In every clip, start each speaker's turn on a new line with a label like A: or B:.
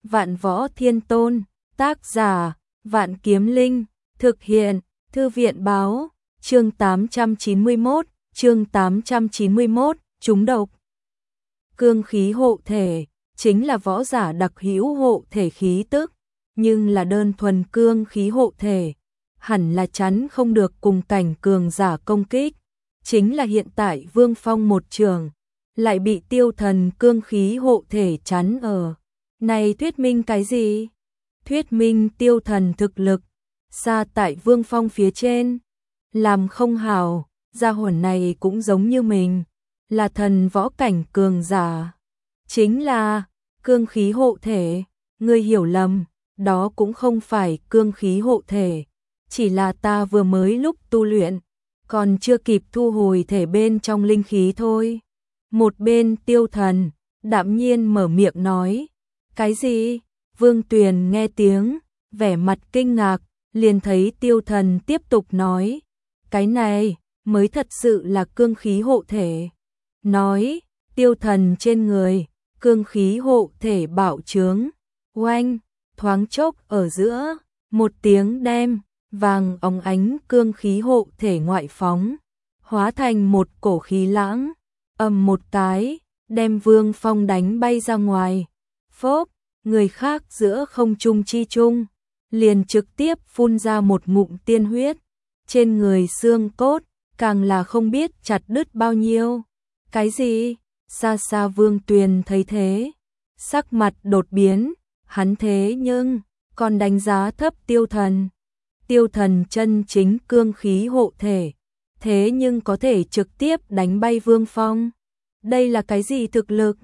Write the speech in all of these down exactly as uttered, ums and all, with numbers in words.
A: Vạn Võ Thiên Tôn, tác giả, Vạn Kiếm Linh, thực hiện, Thư viện báo, chương tám trăm chín mươi mốt, chương tám trăm chín mươi mốt, trúng độc. Cương khí hộ thể, chính là võ giả đặc hữu hộ thể khí tức, nhưng là đơn thuần cương khí hộ thể, hẳn là chắn không được cùng cảnh cường giả công kích, chính là hiện tại Vương Phong một trường, lại bị Tiêu Thần cương khí hộ thể chắn ở. Này thuyết minh cái gì? Thuyết minh Tiêu Thần thực lực xa tại Vương Phong phía trên, làm không hảo, gia hỏa này cũng giống như mình, là thần võ cảnh cường giả. Chính là cương khí hộ thể, ngươi hiểu lầm, đó cũng không phải cương khí hộ thể, chỉ là ta vừa mới lúc tu luyện, còn chưa kịp thu hồi thể bên trong linh khí thôi. Một bên Tiêu Thần đạm nhiên mở miệng nói, cái gì? Vương Tuyền nghe tiếng, vẻ mặt kinh ngạc, liền thấy Tiêu Thần tiếp tục nói, cái này mới thật sự là cương khí hộ thể. Nói, Tiêu Thần trên người, cương khí hộ thể bạo trướng, oanh, thoáng chốc ở giữa, một tiếng đem, vàng óng ánh cương khí hộ thể ngoại phóng, hóa thành một cổ khí lãng, ầm một cái, đem Vương Phong đánh bay ra ngoài. Phốp, người khác giữa không trung chi trung, liền trực tiếp phun ra một ngụm tiên huyết, trên người xương cốt, càng là không biết chặt đứt bao nhiêu. Cái gì? Xa xa Vương Tuyền thấy thế, sắc mặt đột biến, hắn thế nhưng còn đánh giá thấp Tiêu Thần. Tiêu Thần chân chính cương khí hộ thể, thế nhưng có thể trực tiếp đánh bay Vương Phong. Đây là cái gì thực lực?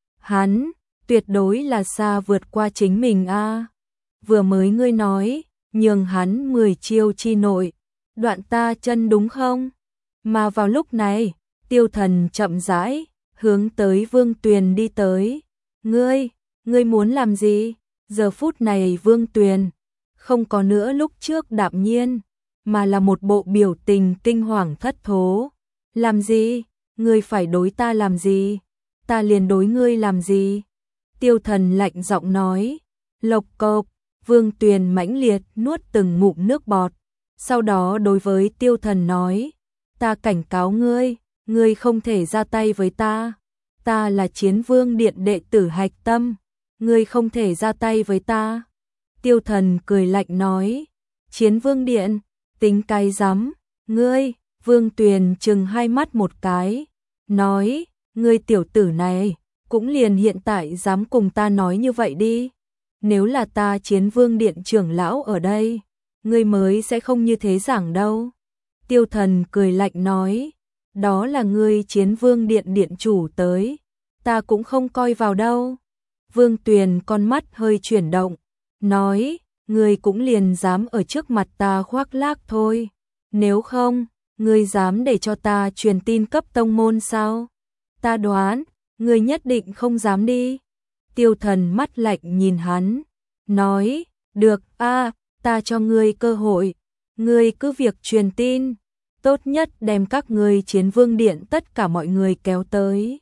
A: Hắn tuyệt đối là xa vượt qua chính mình a. À. Vừa mới ngươi nói, nhường hắn mười chiêu chi nội, đoạn ta chân đúng không? Mà vào lúc này, Tiêu Thần chậm rãi hướng tới Vương Tuyền đi tới. Ngươi, ngươi muốn làm gì? Giờ phút này Vương Tuyền không có nữa lúc trước đạm nhiên, mà là một bộ biểu tình kinh hoàng thất thố. Làm gì? Ngươi phải đối ta làm gì? Ta liền đối ngươi làm gì? Tiêu Thần lạnh giọng nói. Lộc cộp, Vương Tuyền mãnh liệt nuốt từng ngụm nước bọt, sau đó đối với Tiêu Thần nói, ta cảnh cáo ngươi, ngươi không thể ra tay với ta, ta là Chiến Vương Điện đệ tử hạch tâm, ngươi không thể ra tay với ta. Tiêu Thần cười lạnh nói, Chiến Vương Điện, tính cái rắm, ngươi. Vương Tuyền trừng hai mắt một cái, nói, ngươi tiểu tử này, cũng liền hiện tại dám cùng ta nói như vậy đi. Nếu là ta Chiến Vương Điện trưởng lão ở đây, ngươi mới sẽ không như thế giảng đâu. Tiêu Thần cười lạnh nói, đó là ngươi Chiến Vương Điện điện chủ tới, ta cũng không coi vào đâu. Vương Tuyền con mắt hơi chuyển động, nói, ngươi cũng liền dám ở trước mặt ta khoác lác thôi, nếu không, ngươi dám để cho ta truyền tin cấp tông môn sao? Ta đoán, ngươi nhất định không dám đi. Tiêu Thần mắt lạnh nhìn hắn, nói, được a, ta cho ngươi cơ hội, ngươi cứ việc truyền tin, tốt nhất đem các ngươi Chiến Vương Điện tất cả mọi người kéo tới.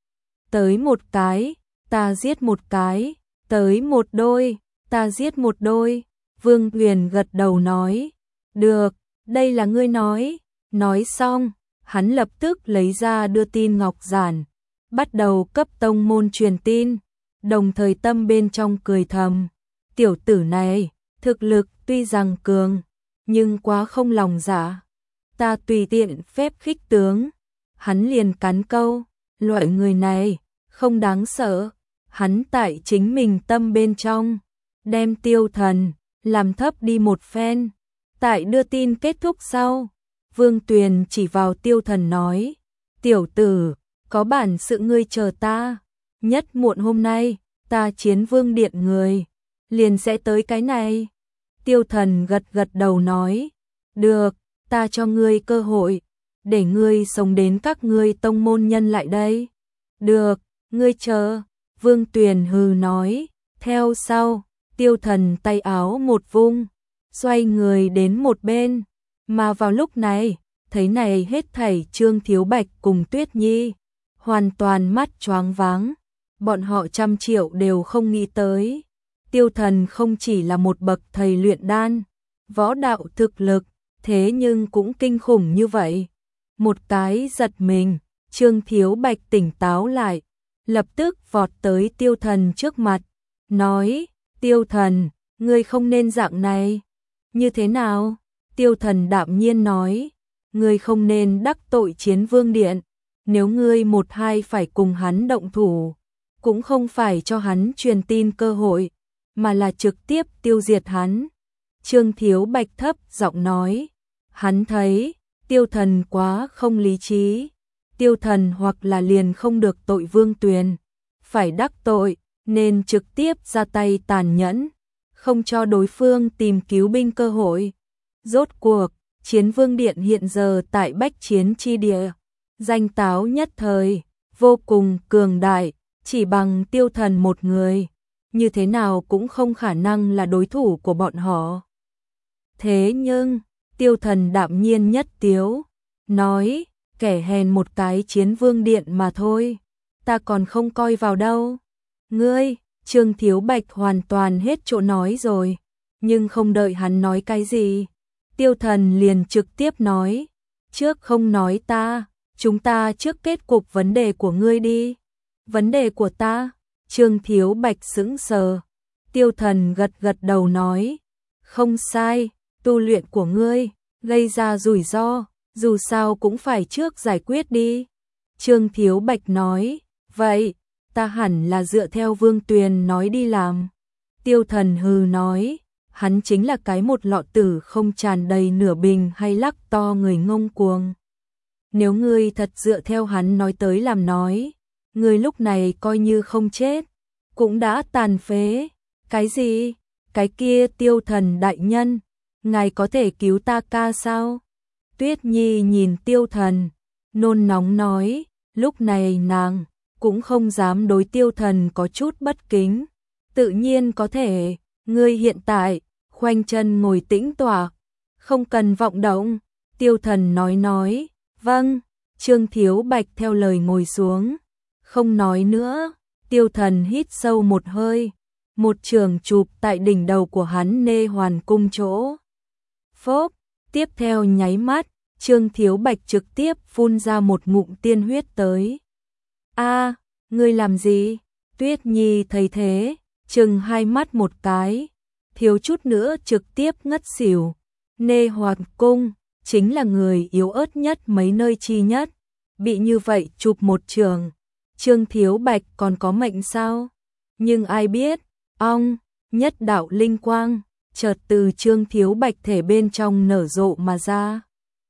A: Tới một cái, ta giết một cái, tới một đôi, ta giết một đôi. Vương Tuyền gật đầu nói, được, đây là ngươi nói. Nói xong, hắn lập tức lấy ra đưa tin ngọc giản, bắt đầu cấp tông môn truyền tin, đồng thời tâm bên trong cười thầm, tiểu tử này, thực lực tuy rằng cường, nhưng quá không lòng dạ, ta tùy tiện phép khích tướng, hắn liền cắn câu, loại người này, không đáng sợ, hắn tại chính mình tâm bên trong, đem Tiêu Thần, làm thấp đi một phen, tại đưa tin kết thúc sau. Vương Tuyền chỉ vào Tiêu Thần nói, tiểu tử, có bản sự ngươi chờ ta, nhất muộn hôm nay, ta Chiến Vương Điện người, liền sẽ tới cái này. Tiêu Thần gật gật đầu nói, được, ta cho ngươi cơ hội, để ngươi sống đến các ngươi tông môn nhân lại đây. Được, ngươi chờ, Vương Tuyền hừ nói, theo sau, Tiêu Thần tay áo một vung, xoay người đến một bên. Mà vào lúc này, thấy này hết thảy Trương Thiếu Bạch cùng Tuyết Nhi, hoàn toàn mắt choáng váng, bọn họ trăm triệu đều không nghĩ tới. Tiêu Thần không chỉ là một bậc thầy luyện đan, võ đạo thực lực, thế nhưng cũng kinh khủng như vậy. Một cái giật mình, Trương Thiếu Bạch tỉnh táo lại, lập tức vọt tới Tiêu Thần trước mặt, nói, Tiêu Thần, ngươi không nên dạng này. Như thế nào? Tiêu Thần đạm nhiên nói, ngươi không nên đắc tội Chiến Vương Điện, nếu ngươi một hai phải cùng hắn động thủ, cũng không phải cho hắn truyền tin cơ hội, mà là trực tiếp tiêu diệt hắn. Trương Thiếu Bạch thấp giọng nói, hắn thấy Tiêu Thần quá không lý trí. Tiêu Thần hoặc là liền không được tội Vương Tuyền, phải đắc tội, nên trực tiếp ra tay tàn nhẫn, không cho đối phương tìm cứu binh cơ hội. Rốt cuộc, Chiến Vương Điện hiện giờ tại bách chiến chi địa, danh táo nhất thời, vô cùng cường đại, chỉ bằng Tiêu Thần một người, như thế nào cũng không khả năng là đối thủ của bọn họ. Thế nhưng, Tiêu Thần đạm nhiên nhất tiếu, nói, kẻ hèn một cái Chiến Vương Điện mà thôi, ta còn không coi vào đâu. Ngươi, Trương Thiếu Bạch hoàn toàn hết chỗ nói rồi, nhưng không đợi hắn nói cái gì, Tiêu Thần liền trực tiếp nói, trước không nói ta, chúng ta trước kết cục vấn đề của ngươi đi. Vấn đề của ta? Trương Thiếu Bạch sững sờ. Tiêu Thần gật gật đầu nói, không sai, tu luyện của ngươi gây ra rủi ro, dù sao cũng phải trước giải quyết đi. Trương Thiếu Bạch nói, vậy, ta hẳn là dựa theo Vương Tuyền nói đi làm. Tiêu Thần hừ nói, hắn chính là cái một lọ tử không tràn đầy nửa bình hay lắc to người ngông cuồng. Nếu ngươi thật dựa theo hắn nói tới làm nói, ngươi lúc này coi như không chết, cũng đã tàn phế. Cái gì? Cái kia Tiêu Thần đại nhân, ngài có thể cứu ta ca sao? Tuyết Nhi nhìn Tiêu Thần, nôn nóng nói, lúc này nàng cũng không dám đối Tiêu Thần có chút bất kính. Tự nhiên có thể, ngươi hiện tại khoanh chân ngồi tĩnh tọa, không cần vọng động. Tiêu Thần nói nói, vâng. Trương Thiếu Bạch theo lời ngồi xuống, không nói nữa. Tiêu Thần hít sâu một hơi, một trường chụp tại đỉnh đầu của hắn nê hoàn cung chỗ. Phốp, tiếp theo nháy mắt, Trương Thiếu Bạch trực tiếp phun ra một ngụm tiên huyết tới. A, ngươi làm gì? Tuyết Nhi thấy thế, chừng hai mắt một cái, thiếu chút nữa trực tiếp ngất xỉu. Nê hoàn cung chính là người yếu ớt nhất mấy nơi chi nhất, bị như vậy chụp một trường, Trương Thiếu Bạch còn có mệnh sao? Nhưng ai biết, ong, nhất đạo linh quang, chợt từ Trương Thiếu Bạch thể bên trong nở rộ mà ra.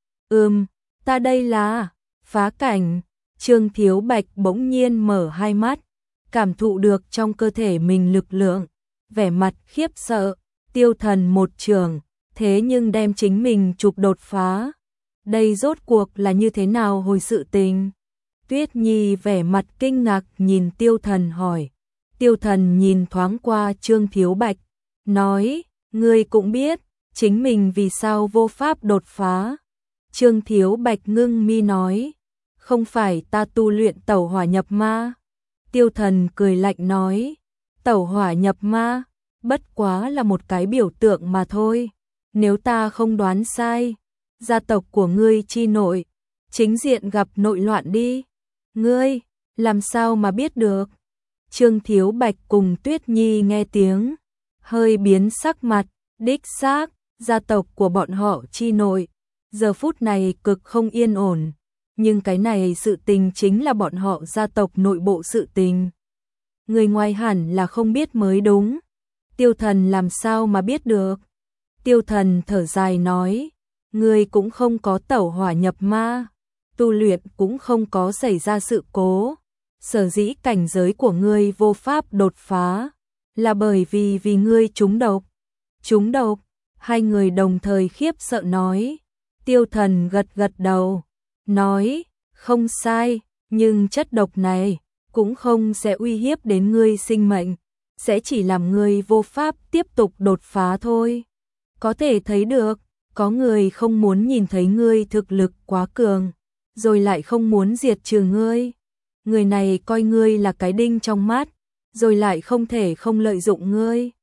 A: Ừm, ta đây là phá cảnh. Trương Thiếu Bạch bỗng nhiên mở hai mắt, cảm thụ được trong cơ thể mình lực lượng, vẻ mặt khiếp sợ. Tiêu Thần một trường, thế nhưng đem chính mình chụp đột phá. Đây rốt cuộc là như thế nào hồi sự tình? Tuyết Nhi vẻ mặt kinh ngạc nhìn Tiêu Thần hỏi. Tiêu Thần nhìn thoáng qua Trương Thiếu Bạch, nói, ngươi cũng biết, chính mình vì sao vô pháp đột phá. Trương Thiếu Bạch ngưng mi nói, không phải ta tu luyện tẩu hỏa nhập ma. Tiêu Thần cười lạnh nói, tẩu hỏa nhập ma, bất quá là một cái biểu tượng mà thôi. Nếu ta không đoán sai, gia tộc của ngươi chi nội, chính diện gặp nội loạn đi. Ngươi, làm sao mà biết được? Trương Thiếu Bạch cùng Tuyết Nhi nghe tiếng, hơi biến sắc mặt, đích xác, gia tộc của bọn họ chi nội, giờ phút này cực không yên ổn. Nhưng cái này sự tình chính là bọn họ gia tộc nội bộ sự tình. Người ngoài hẳn là không biết mới đúng. Tiêu Thần làm sao mà biết được? Tiêu Thần thở dài nói, ngươi cũng không có tẩu hỏa nhập ma, tu luyện cũng không có xảy ra sự cố. Sở dĩ cảnh giới của ngươi vô pháp đột phá, là bởi vì vì ngươi trúng độc. Trúng độc? Hai người đồng thời khiếp sợ nói. Tiêu Thần gật gật đầu, nói, không sai, nhưng chất độc này cũng không sẽ uy hiếp đến ngươi sinh mệnh, sẽ chỉ làm ngươi vô pháp tiếp tục đột phá thôi. Có thể thấy được, có người không muốn nhìn thấy ngươi thực lực quá cường, rồi lại không muốn diệt trừ ngươi. Người này coi ngươi là cái đinh trong mắt, rồi lại không thể không lợi dụng ngươi.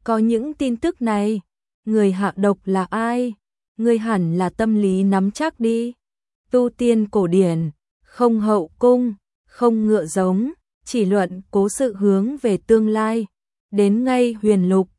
A: có những tin tức này, người hạ độc là ai? Ngươi hẳn là tâm lý nắm chắc đi. Tu tiên cổ điển, không hậu cung, không ngựa giống, chỉ luận cố sự hướng về tương lai. Đến ngay huyền lục,